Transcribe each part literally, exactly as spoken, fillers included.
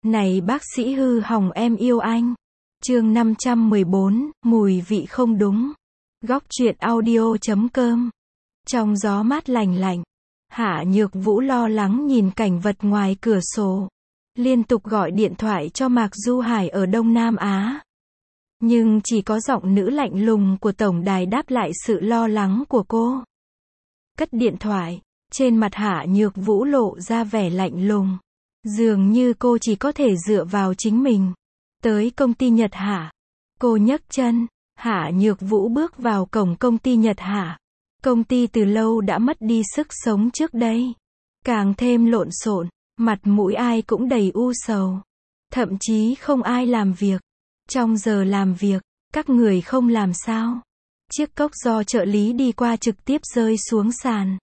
Này bác sĩ hư hỏng em yêu anh. Chương năm trăm mười bốn, mùi vị không đúng. Góc truyện audio chấm com. Trong gió mát lành lạnh, Hạ Nhược Vũ lo lắng nhìn cảnh vật ngoài cửa sổ. Liên tục gọi điện thoại cho Mạc Du Hải ở Đông Nam Á. Nhưng chỉ có giọng nữ lạnh lùng của tổng đài đáp lại sự lo lắng của cô. Cất điện thoại, trên mặt Hạ Nhược Vũ lộ ra vẻ lạnh lùng. Dường như cô chỉ có thể dựa vào chính mình. Tới công ty Nhật Hạ. Cô nhấc chân, Hạ Nhược Vũ bước vào cổng công ty Nhật Hạ. Công ty từ lâu đã mất đi sức sống trước đây. Càng thêm lộn xộn, mặt mũi ai cũng đầy u sầu. Thậm chí không ai làm việc. Trong giờ làm việc, các người không làm sao. Chiếc cốc do trợ lý đi qua trực tiếp rơi xuống sàn.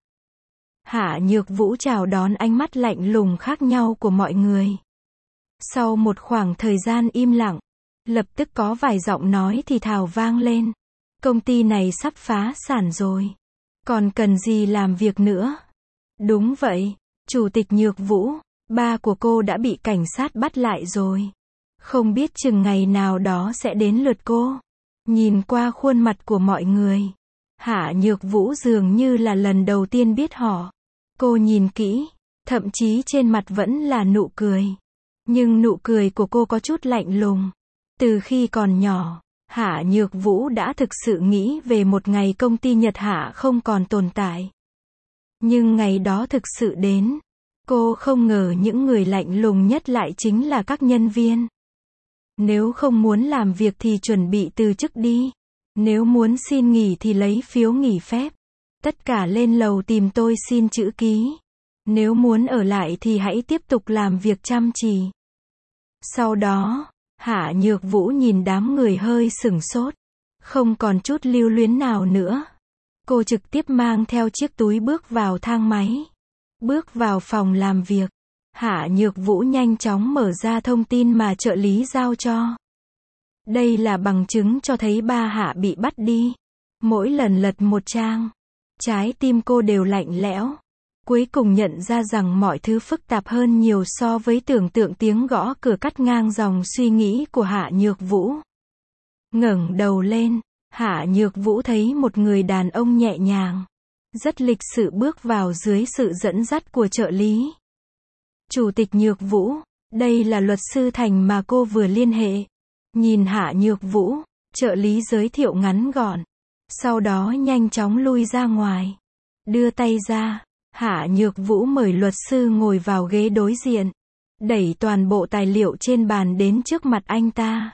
Hạ Nhược Vũ chào đón ánh mắt lạnh lùng khác nhau của mọi người. Sau một khoảng thời gian im lặng, lập tức có vài giọng nói thì thào vang lên. Công ty này sắp phá sản rồi. Còn cần gì làm việc nữa? Đúng vậy, Chủ tịch Nhược Vũ, ba của cô đã bị cảnh sát bắt lại rồi. Không biết chừng ngày nào đó sẽ đến lượt cô. Nhìn qua khuôn mặt của mọi người, Hạ Nhược Vũ dường như là lần đầu tiên biết họ. Cô nhìn kỹ, thậm chí trên mặt vẫn là nụ cười. Nhưng nụ cười của cô có chút lạnh lùng. Từ khi còn nhỏ, Hạ Nhược Vũ đã thực sự nghĩ về một ngày công ty Nhật Hạ không còn tồn tại. Nhưng ngày đó thực sự đến. Cô không ngờ những người lạnh lùng nhất lại chính là các nhân viên. Nếu không muốn làm việc thì chuẩn bị từ chức đi. Nếu muốn xin nghỉ thì lấy phiếu nghỉ phép. Tất cả lên lầu tìm tôi xin chữ ký. Nếu muốn ở lại thì hãy tiếp tục làm việc chăm chỉ. Sau đó, Hạ Nhược Vũ nhìn đám người hơi sửng sốt. Không còn chút lưu luyến nào nữa. Cô trực tiếp mang theo chiếc túi bước vào thang máy. Bước vào phòng làm việc. Hạ Nhược Vũ nhanh chóng mở ra thông tin mà trợ lý giao cho. Đây là bằng chứng cho thấy ba Hạ bị bắt đi. Mỗi lần lật một trang, trái tim cô đều lạnh lẽo. Cuối cùng nhận ra rằng mọi thứ phức tạp hơn nhiều so với tưởng tượng. Tiếng gõ cửa cắt ngang dòng suy nghĩ của Hạ Nhược Vũ. Ngẩng đầu lên, Hạ Nhược Vũ thấy một người đàn ông nhẹ nhàng, rất lịch sự bước vào dưới sự dẫn dắt của trợ lý. Chủ tịch Nhược Vũ, đây là luật sư Thành mà cô vừa liên hệ. Nhìn Hạ Nhược Vũ, trợ lý giới thiệu ngắn gọn. Sau đó nhanh chóng lui ra ngoài. Đưa tay ra, Hạ Nhược Vũ mời luật sư ngồi vào ghế đối diện. Đẩy toàn bộ tài liệu trên bàn đến trước mặt anh ta.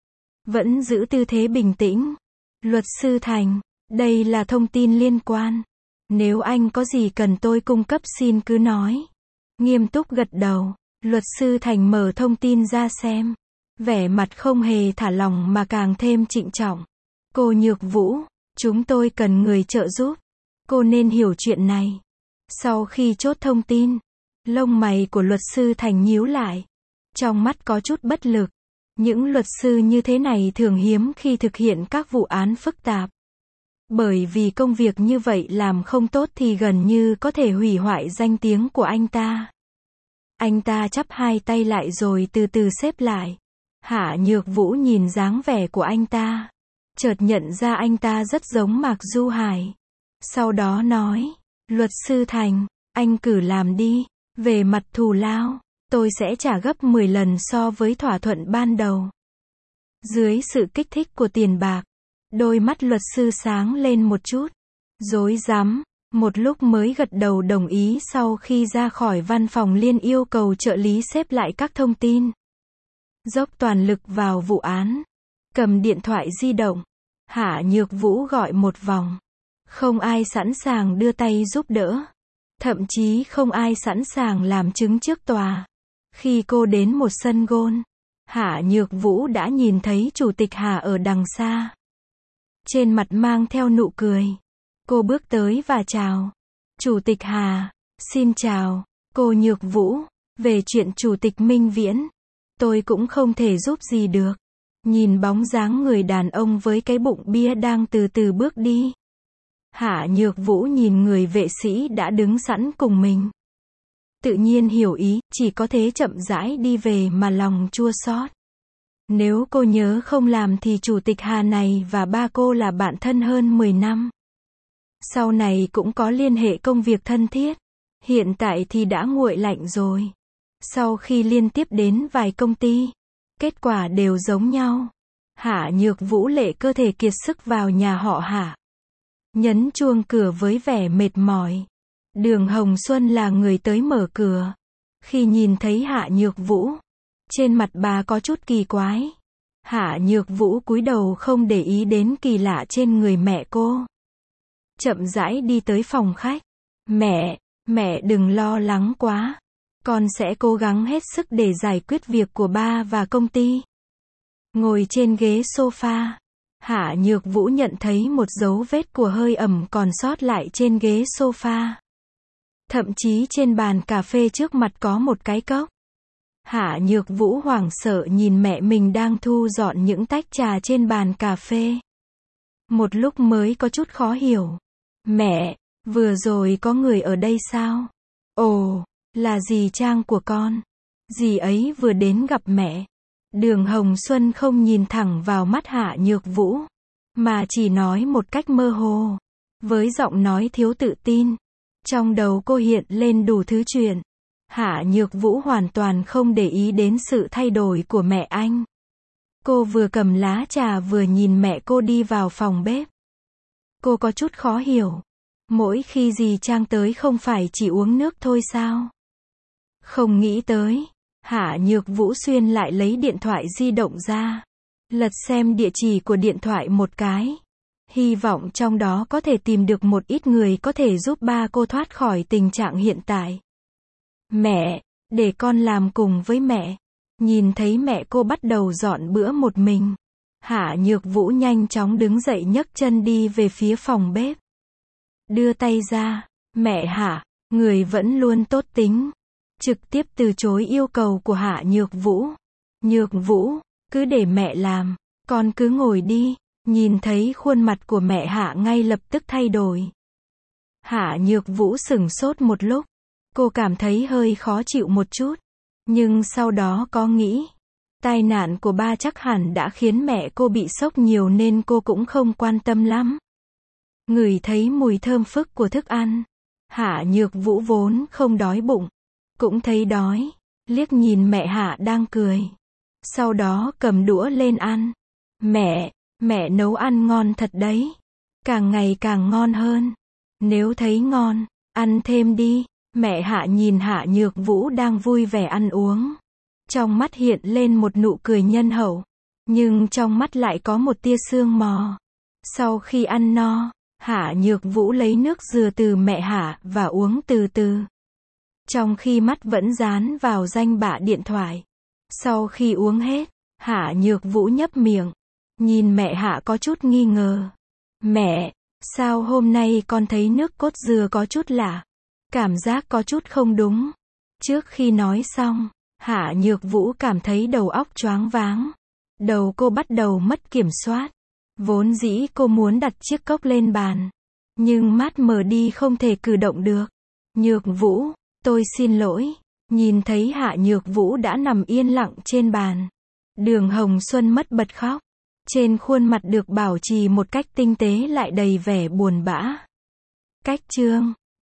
Vẫn giữ tư thế bình tĩnh. Luật sư Thành, đây là thông tin liên quan. Nếu anh có gì cần tôi cung cấp xin cứ nói. Nghiêm túc gật đầu, luật sư Thành mở thông tin ra xem. Vẻ mặt không hề thả lỏng mà càng thêm trịnh trọng. Cô Nhược Vũ, chúng tôi cần người trợ giúp. Cô nên hiểu chuyện này. Sau khi chốt thông tin, lông mày của luật sư Thành nhíu lại. Trong mắt có chút bất lực. Những luật sư như thế này thường hiếm khi thực hiện các vụ án phức tạp. Bởi vì công việc như vậy làm không tốt thì gần như có thể hủy hoại danh tiếng của anh ta. Anh ta chắp hai tay lại rồi từ từ xếp lại. Hạ Nhược Vũ nhìn dáng vẻ của anh ta. Chợt nhận ra anh ta rất giống Mạc Du Hải. Sau đó nói, luật sư Thành, anh cử làm đi. Về mặt thù lao, tôi sẽ trả gấp mười lần so với thỏa thuận ban đầu. Dưới sự kích thích của tiền bạc, đôi mắt luật sư sáng lên một chút. Rối rắm, một lúc mới gật đầu đồng ý. Sau khi ra khỏi văn phòng liền yêu cầu trợ lý xếp lại các thông tin. Dốc toàn lực vào vụ án. Cầm điện thoại di động, Hạ Nhược Vũ gọi một vòng. Không ai sẵn sàng đưa tay giúp đỡ. Thậm chí không ai sẵn sàng làm chứng trước tòa. Khi cô đến một sân golf, Hạ Nhược Vũ đã nhìn thấy Chủ tịch Hà ở đằng xa. Trên mặt mang theo nụ cười. Cô bước tới và chào. Chủ tịch Hà, xin chào, cô Nhược Vũ. Về chuyện Chủ tịch Minh Viễn, tôi cũng không thể giúp gì được. Nhìn bóng dáng người đàn ông với cái bụng bia đang từ từ bước đi. Hạ Nhược Vũ nhìn người vệ sĩ đã đứng sẵn cùng mình. tự nhiên hiểu ý, chỉ có thế chậm rãi đi về mà lòng chua xót. Nếu cô nhớ không làm thì chủ tịch Hà này và ba cô là bạn thân hơn mười năm. Sau này cũng có liên hệ công việc thân thiết. Hiện tại thì đã nguội lạnh rồi. Sau khi liên tiếp đến vài công ty, kết quả đều giống nhau. Hạ Nhược Vũ lệ cơ thể kiệt sức vào nhà họ Hạ. Nhấn chuông cửa với vẻ mệt mỏi. Đường Hồng Xuân là người tới mở cửa. Khi nhìn thấy Hạ Nhược Vũ, trên mặt bà có chút kỳ quái. Hạ Nhược Vũ cúi đầu không để ý đến kỳ lạ trên người mẹ cô. Chậm rãi đi tới phòng khách. Mẹ, mẹ đừng lo lắng quá. Con sẽ cố gắng hết sức để giải quyết việc của ba và công ty. Ngồi trên ghế sofa, Hạ Nhược Vũ nhận thấy một dấu vết của hơi ẩm còn sót lại trên ghế sofa. Thậm chí trên bàn cà phê trước mặt có một cái cốc. Hạ Nhược Vũ hoảng sợ nhìn mẹ mình đang thu dọn những tách trà trên bàn cà phê. Một lúc mới có chút khó hiểu. Mẹ, vừa rồi có người ở đây sao? Ồ, là dì Trang của con. Dì ấy vừa đến gặp mẹ. Đường Hồng Xuân không nhìn thẳng vào mắt Hạ Nhược Vũ, mà chỉ nói một cách mơ hồ, với giọng nói thiếu tự tin. Trong đầu cô hiện lên đủ thứ chuyện. Hạ Nhược Vũ hoàn toàn không để ý đến sự thay đổi của mẹ anh. Cô vừa cầm lá trà vừa nhìn mẹ cô đi vào phòng bếp. Cô có chút khó hiểu. Mỗi khi dì Trang tới không phải chỉ uống nước thôi sao? Không nghĩ tới. Hạ Nhược Vũ xuyên lại lấy điện thoại di động ra. Lật xem địa chỉ của điện thoại một cái. Hy vọng trong đó có thể tìm được một ít người có thể giúp ba cô thoát khỏi tình trạng hiện tại. Mẹ, để con làm cùng với mẹ. Nhìn thấy mẹ cô bắt đầu dọn bữa một mình. Hạ Nhược Vũ nhanh chóng đứng dậy nhấc chân đi về phía phòng bếp. Đưa tay ra, mẹ Hạ, người vẫn luôn tốt tính. Trực tiếp từ chối yêu cầu của Hạ Nhược Vũ. Nhược Vũ, cứ để mẹ làm, con cứ ngồi đi. Nhìn thấy khuôn mặt của mẹ Hạ ngay lập tức thay đổi. Hạ Nhược Vũ sửng sốt một lúc. Cô cảm thấy hơi khó chịu một chút. Nhưng sau đó có nghĩ. Tai nạn của ba chắc hẳn đã khiến mẹ cô bị sốc nhiều nên cô cũng không quan tâm lắm. Ngửi thấy mùi thơm phức của thức ăn. Hạ Nhược Vũ vốn không đói bụng. Cũng thấy đói. Liếc nhìn mẹ Hạ đang cười. Sau đó cầm đũa lên ăn. Mẹ, mẹ nấu ăn ngon thật đấy. Càng ngày càng ngon hơn. Nếu thấy ngon, ăn thêm đi. Mẹ Hạ nhìn Hạ Nhược Vũ đang vui vẻ ăn uống. Trong mắt hiện lên một nụ cười nhân hậu. Nhưng trong mắt lại có một tia sương mò. Sau khi ăn no, Hạ Nhược Vũ lấy nước dừa từ mẹ Hạ và uống từ từ. Trong khi mắt vẫn dán vào danh bạ điện thoại. Sau khi uống hết, Hạ Nhược Vũ nhấp miệng. Nhìn mẹ Hạ có chút nghi ngờ. Mẹ, sao hôm nay con thấy nước cốt dừa có chút lạ? Cảm giác có chút không đúng. Trước khi nói xong, Hạ Nhược Vũ cảm thấy đầu óc choáng váng. Đầu cô bắt đầu mất kiểm soát. Vốn dĩ cô muốn đặt chiếc cốc lên bàn. Nhưng mắt mờ đi không thể cử động được. Nhược Vũ, tôi xin lỗi. Nhìn thấy Hạ Nhược Vũ đã nằm yên lặng trên bàn. Đường Hồng Xuân mất bật khóc. Trên khuôn mặt được bảo trì một cách tinh tế lại đầy vẻ buồn bã. Cách chương